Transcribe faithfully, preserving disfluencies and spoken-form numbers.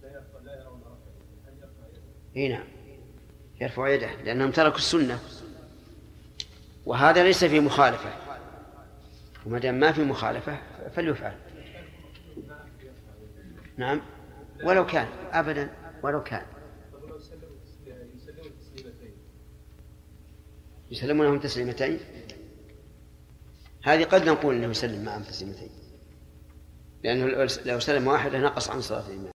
اي نعم يرفع يده لأنهم تركوا السنة، وهذا ليس في مخالفة، وما دام ما في مخالفة فليفعل. نعم ولو كان أبدا ولو كان يسلمون لهم تسليمتين، هذه قد نقول أنه يسلم معهم تسليمتين، لأنه لو سلم واحدة نقص عن صلاة الإمام.